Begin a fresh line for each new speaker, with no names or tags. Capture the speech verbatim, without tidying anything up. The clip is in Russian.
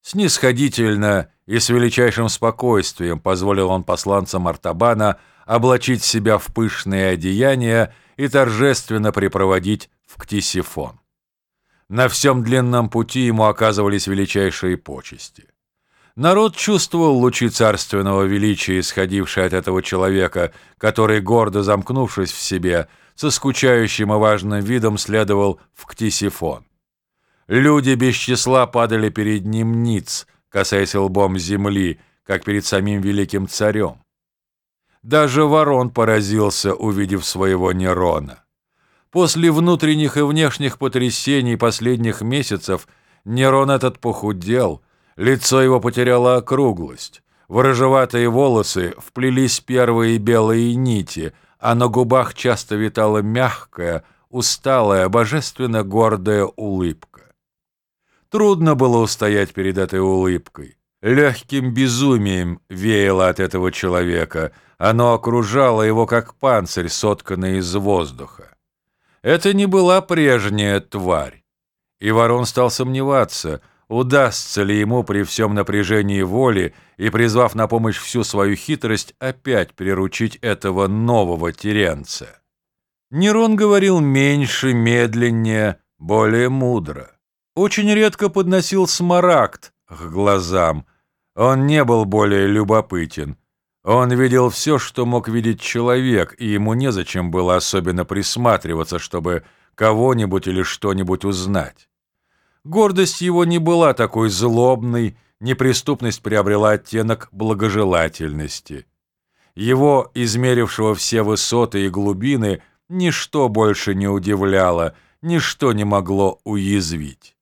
Снисходительно и с величайшим спокойствием позволил он посланцам Артабана облачить себя в пышные одеяния и торжественно припроводить в Ктисифон. На всем длинном пути ему оказывались величайшие почести. Народ чувствовал лучи царственного величия, исходившие от этого человека, который, гордо замкнувшись в себе, со скучающим и важным видом следовал в Ктисифон. Люди без числа падали перед ним ниц, касаясь лбом земли, как перед самим великим царем. Даже ворон поразился, увидев своего Нерона. После внутренних и внешних потрясений последних месяцев Нерон этот похудел, лицо его потеряло округлость, в рыжеватые волосы вплелись первые белые нити, а на губах часто витала мягкая, усталая, божественно гордая улыбка. Трудно было устоять перед этой улыбкой. Легким безумием веяло от этого человека, оно окружало его, как панцирь, сотканный из воздуха. Это не была прежняя тварь, и ворон стал сомневаться, удастся ли ему при всем напряжении воли и, призвав на помощь всю свою хитрость, опять приручить этого нового Теренция. Нерон говорил меньше, медленнее, более мудро. Очень редко подносил смарагд к глазам. Он не был более любопытен. Он видел все, что мог видеть человек, и ему незачем было особенно присматриваться, чтобы кого-нибудь или что-нибудь узнать. Гордость его не была такой злобной, неприступность приобрела оттенок благожелательности. Его, измерившего все высоты и глубины, ничто больше не удивляло, ничто не могло уязвить.